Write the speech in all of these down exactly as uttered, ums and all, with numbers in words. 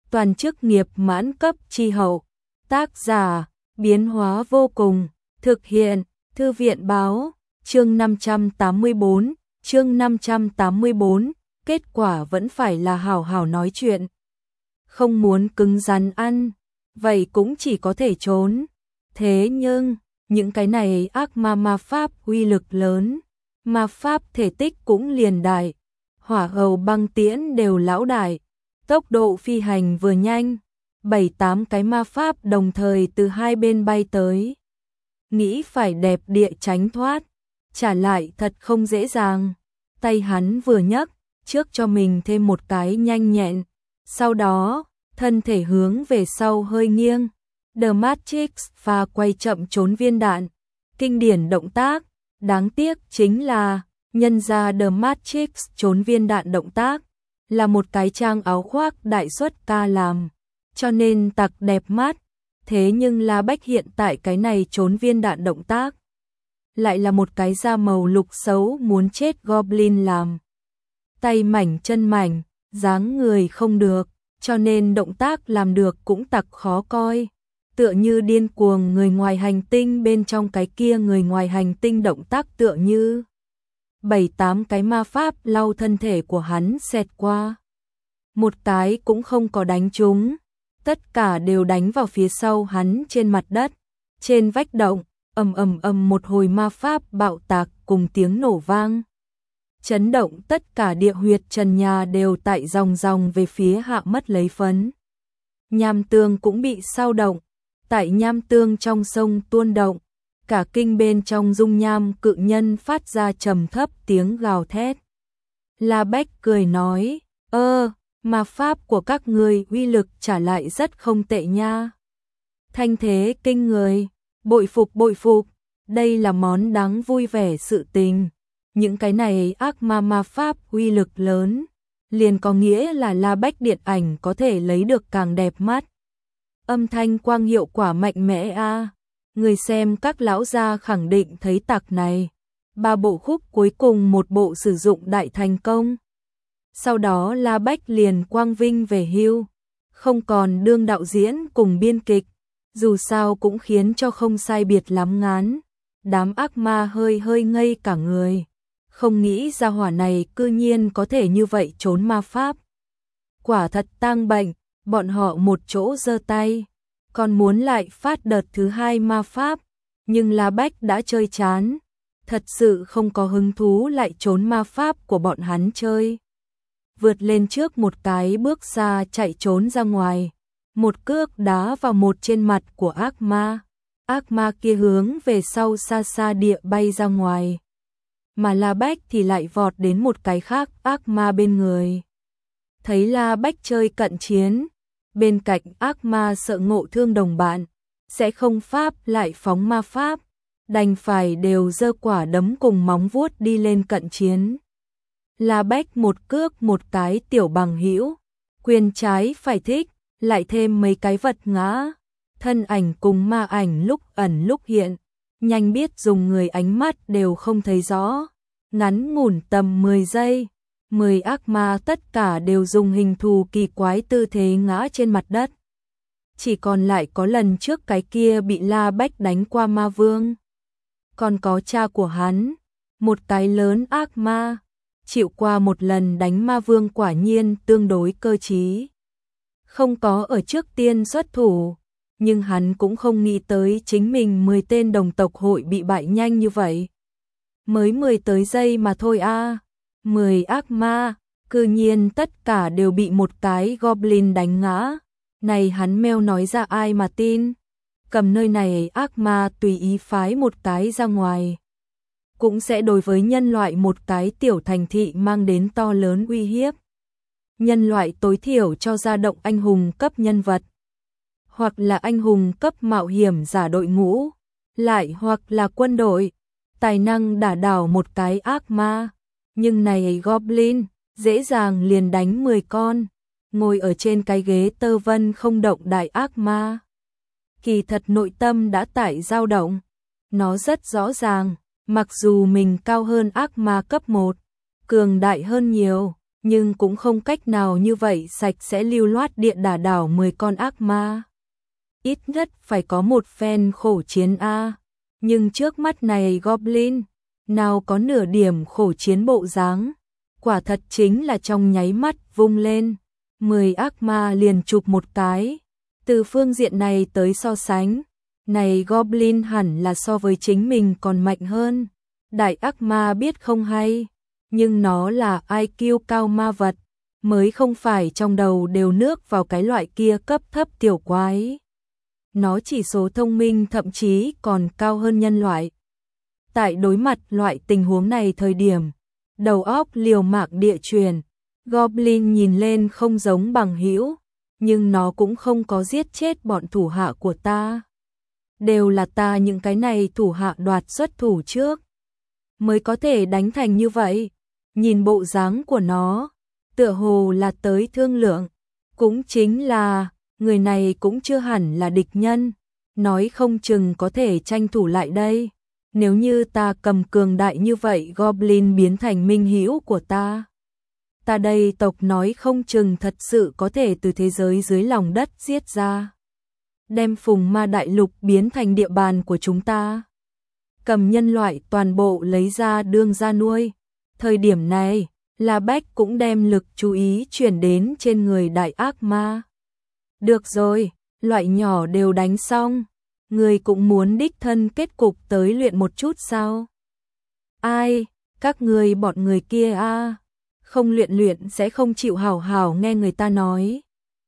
toàn chức nghiệp mãn cấp chi hậu. Tác giả, biến hóa vô cùng, thực hiện, Thư viện báo, chương năm trăm tám mươi bốn, chương năm trăm tám mươi bốn, kết quả vẫn phải là hảo hảo nói chuyện. Không muốn cứng rắn ăn, vậy cũng chỉ có thể trốn. Thế nhưng, những cái này ác ma ma pháp uy lực lớn, ma pháp thể tích cũng liền đại, hỏa hầu băng tiễn đều lão đại, tốc độ phi hành vừa nhanh, bảy tám cái ma pháp đồng thời từ hai bên bay tới. Nghĩ phải đẹp địa tránh thoát, trả lại thật không dễ dàng. Tay hắn vừa nhấc, trước cho mình thêm một cái nhanh nhẹn, sau đó, thân thể hướng về sau hơi nghiêng. The Matrix pha quay chậm trốn viên đạn, kinh điển động tác, đáng tiếc chính là, nhân ra The Matrix trốn viên đạn động tác, là một cái trang áo khoác đại suất ca làm, cho nên tặc đẹp mắt. Thế nhưng La Bách hiện tại cái này trốn viên đạn động tác, lại là một cái da màu lục xấu muốn chết Goblin làm. Tay mảnh chân mảnh, dáng người không được, cho nên động tác làm được cũng tặc khó coi. Tựa như điên cuồng người ngoài hành tinh bên trong cái kia người ngoài hành tinh động tác tựa như bảy tám cái ma pháp lau thân thể của hắn xẹt qua. Một cái cũng không có đánh trúng, tất cả đều đánh vào phía sau hắn trên mặt đất, trên vách động, ầm ầm ầm một hồi ma pháp bạo tạc cùng tiếng nổ vang. Chấn động tất cả địa huyệt trần nhà đều tại dòng dòng về phía hạ mất lấy phấn. Nham tương cũng bị sao động, tại nham tương trong sông tuôn động, cả kinh bên trong dung nham cự nhân phát ra trầm thấp tiếng gào thét. La Bách cười nói, ơ, ma pháp của các người uy lực trả lại rất không tệ nha. Thanh thế kinh người, bội phục bội phục, đây là món đáng vui vẻ sự tình. Những cái này ác ma ma pháp uy lực lớn, liền có nghĩa là La Bách điện ảnh có thể lấy được càng đẹp mắt. Âm thanh quang hiệu quả mạnh mẽ a, à. Người xem các lão gia khẳng định thấy tặc này. Ba bộ khúc cuối cùng một bộ sử dụng đại thành công. Sau đó La Bách liền quang vinh về hưu, không còn đương đạo diễn cùng biên kịch, dù sao cũng khiến cho không sai biệt lắm ngán. Đám ác ma hơi hơi ngây cả người, không nghĩ ra hỏa này cư nhiên có thể như vậy trốn ma pháp. Quả thật tang bệnh, bọn họ một chỗ giơ tay, còn muốn lại phát đợt thứ hai ma pháp, nhưng La Bách đã chơi chán, thật sự không có hứng thú lại trốn ma pháp của bọn hắn chơi. Vượt lên trước một cái bước xa chạy trốn ra ngoài, một cước đá vào một trên mặt của ác ma, ác ma kia hướng về sau xa xa địa bay ra ngoài. Mà La Bách thì lại vọt đến một cái khác ác ma bên người. Thấy La Bách chơi cận chiến, bên cạnh ác ma sợ ngộ thương đồng bạn, sẽ không pháp lại phóng ma pháp, đành phải đều giơ quả đấm cùng móng vuốt đi lên cận chiến. La Bách một cước một cái tiểu bằng hữu, quyền trái phải thích, lại thêm mấy cái vật ngã, thân ảnh cùng ma ảnh lúc ẩn lúc hiện, nhanh biết dùng người ánh mắt đều không thấy rõ. Ngắn ngủn tầm mười giây, mười ác ma tất cả đều dùng hình thù kỳ quái tư thế ngã trên mặt đất. Chỉ còn lại có lần trước cái kia bị La Bách đánh qua ma vương. Còn có cha của hắn, một cái lớn ác ma, chịu qua một lần đánh ma vương quả nhiên tương đối cơ trí. Không có ở trước tiên xuất thủ, nhưng hắn cũng không nghĩ tới chính mình mười tên đồng tộc hội bị bại nhanh như vậy. Mới mười tới giây mà thôi a, à. mười ác ma, cư nhiên tất cả đều bị một cái Goblin đánh ngã. Này hắn meo nói ra ai mà tin. Cầm nơi này ác ma tùy ý phái một cái ra ngoài, cũng sẽ đối với nhân loại một cái tiểu thành thị mang đến to lớn uy hiếp. Nhân loại tối thiểu cho ra động anh hùng cấp nhân vật, hoặc là anh hùng cấp mạo hiểm giả đội ngũ, lại hoặc là quân đội, tài năng đả đảo một cái ác ma. Nhưng này Goblin, dễ dàng liền đánh mười con, ngồi ở trên cái ghế tơ vân không động đại ác ma. Kỳ thật nội tâm đã tại dao động, nó rất rõ ràng, mặc dù mình cao hơn ác ma cấp một, cường đại hơn nhiều, nhưng cũng không cách nào như vậy sạch sẽ lưu loát địa đả đảo mười con ác ma. Ít nhất phải có một phen khổ chiến a. Nhưng trước mắt này Goblin, nào có nửa điểm khổ chiến bộ dáng, quả thật chính là trong nháy mắt vung lên, mười ác ma liền chụp một cái. Từ phương diện này tới so sánh, này Goblin hẳn là so với chính mình còn mạnh hơn. Đại ác ma biết không hay, nhưng nó là i kiu cao ma vật, mới không phải trong đầu đều nước vào cái loại kia cấp thấp tiểu quái. Nó chỉ số thông minh thậm chí còn cao hơn nhân loại. Tại đối mặt loại tình huống này thời điểm, đầu óc liều mạng địa truyền, Goblin nhìn lên không giống bằng hữu, nhưng nó cũng không có giết chết bọn thủ hạ của ta. Đều là ta những cái này thủ hạ đoạt xuất thủ trước, mới có thể đánh thành như vậy. Nhìn bộ dáng của nó, tựa hồ là tới thương lượng, cũng chính là, người này cũng chưa hẳn là địch nhân, nói không chừng có thể tranh thủ lại đây. Nếu như ta cầm cường đại như vậy Goblin biến thành minh hữu của ta, ta đây tộc nói không chừng thật sự có thể từ thế giới dưới lòng đất giết ra, đem phùng ma đại lục biến thành địa bàn của chúng ta, cầm nhân loại toàn bộ lấy ra đương ra nuôi. Thời điểm này, La Bách cũng đem lực chú ý chuyển đến trên người đại ác ma. Được rồi, loại nhỏ đều đánh xong, người cũng muốn đích thân kết cục tới luyện một chút sao? Ai, các người bọn người kia a, không luyện luyện sẽ không chịu hảo hảo nghe người ta nói.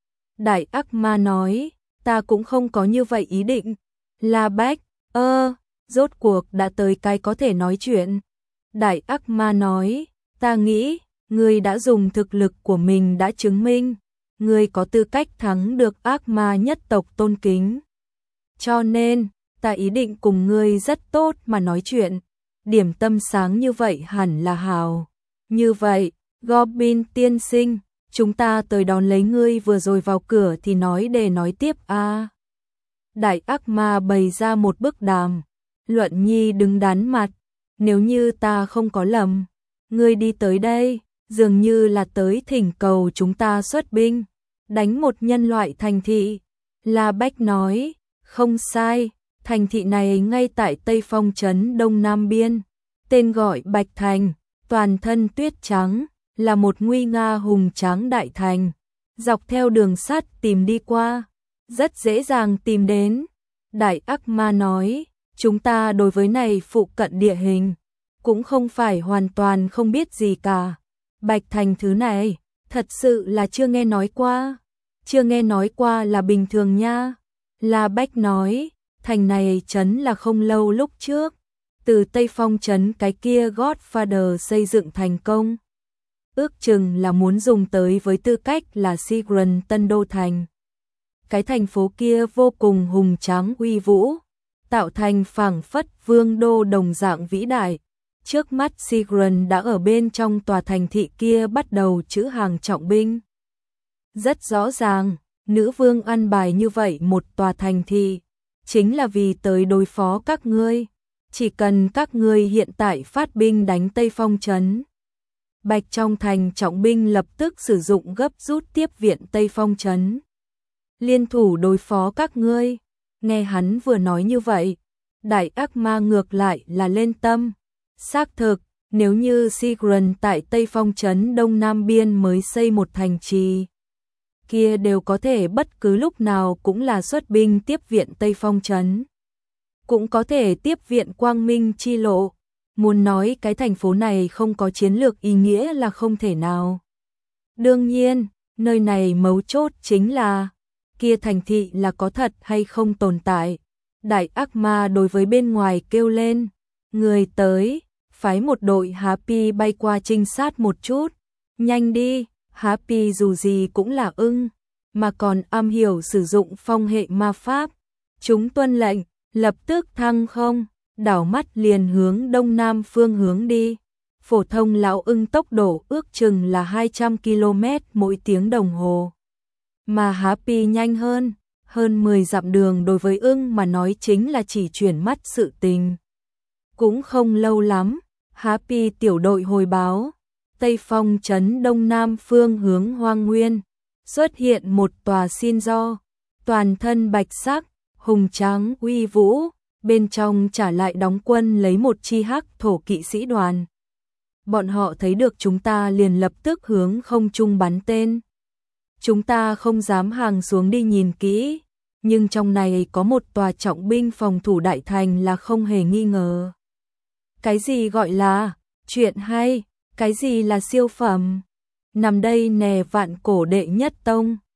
Đại ác ma nói, ta cũng không có như vậy ý định. La Bách, ơ, rốt cuộc đã tới cái có thể nói chuyện. Đại ác ma nói, ta nghĩ, ngươi đã dùng thực lực của mình đã chứng minh, ngươi có tư cách thắng được ác ma nhất tộc tôn kính. Cho nên, ta ý định cùng ngươi rất tốt mà nói chuyện, điểm tâm sáng như vậy hẳn là hào. Như vậy, Goblin tiên sinh, chúng ta tới đón lấy ngươi vừa rồi vào cửa thì nói để nói tiếp a. Đại ác ma bày ra một bức đàm, Luận Nhi đứng đắn mặt, nếu như ta không có lầm, ngươi đi tới đây, dường như là tới thỉnh cầu chúng ta xuất binh, đánh một nhân loại thành thị. La Bách nói, không sai, thành thị này ngay tại Tây Phong trấn Đông Nam Biên, tên gọi Bạch Thành, toàn thân tuyết trắng, là một nguy nga hùng tráng đại thành. Dọc theo đường sắt tìm đi qua, rất dễ dàng tìm đến. Đại ác ma nói, chúng ta đối với này phụ cận địa hình, cũng không phải hoàn toàn không biết gì cả. Bạch Thành thứ này, thật sự là chưa nghe nói qua. Chưa nghe nói qua là bình thường nha. La Bách nói, thành này trấn là không lâu lúc trước, từ Tây Phong trấn cái kia Godfather xây dựng thành công. Ước chừng là muốn dùng tới với tư cách là Sigrun Tân Đô Thành. Cái thành phố kia vô cùng hùng tráng uy vũ, tạo thành phảng phất vương đô đồng dạng vĩ đại. Trước mắt Sigrun đã ở bên trong tòa thành thị kia bắt đầu trữ hàng trọng binh. Rất rõ ràng, nữ vương ăn bài như vậy một tòa thành thị, chính là vì tới đối phó các ngươi. Chỉ cần các ngươi hiện tại phát binh đánh Tây Phong trấn, Bạch trong thành trọng binh lập tức sử dụng gấp rút tiếp viện Tây Phong trấn, liên thủ đối phó các ngươi. Nghe hắn vừa nói như vậy, đại ác ma ngược lại là lên tâm. Xác thực, nếu như Sigrun tại Tây Phong trấn Đông Nam Biên mới xây một thành trì, kia đều có thể bất cứ lúc nào cũng là xuất binh tiếp viện Tây Phong trấn, cũng có thể tiếp viện Quang Minh chi lộ. Muốn nói cái thành phố này không có chiến lược ý nghĩa là không thể nào. Đương nhiên, nơi này mấu chốt chính là kia thành thị là có thật hay không tồn tại. Đại ác ma đối với bên ngoài kêu lên, người tới, phái một đội Happy bay qua trinh sát một chút. Nhanh đi, Happy dù gì cũng là ưng, mà còn am hiểu sử dụng phong hệ ma pháp. Chúng tuân lệnh, lập tức thăng không, đảo mắt liền hướng đông nam phương hướng đi. Phổ thông lão ưng tốc độ ước chừng là hai trăm ki lô mét mỗi tiếng đồng hồ. Mà Happy nhanh hơn, hơn mười dặm đường đối với ưng mà nói chính là chỉ chuyển mắt sự tình. Cũng không lâu lắm, Happy tiểu đội hồi báo, Tây Phong trấn đông nam phương hướng Hoang Nguyên, xuất hiện một tòa xin do, toàn thân bạch sắc, hùng tráng uy vũ, bên trong trả lại đóng quân lấy một chi hắc thổ kỵ sĩ đoàn. Bọn họ thấy được chúng ta liền lập tức hướng không trung bắn tên. Chúng ta không dám hàng xuống đi nhìn kỹ, nhưng trong này có một tòa trọng binh phòng thủ đại thành là không hề nghi ngờ. Cái gì gọi là chuyện hay, cái gì là siêu phẩm? Nằm đây nè vạn cổ đệ nhất tông.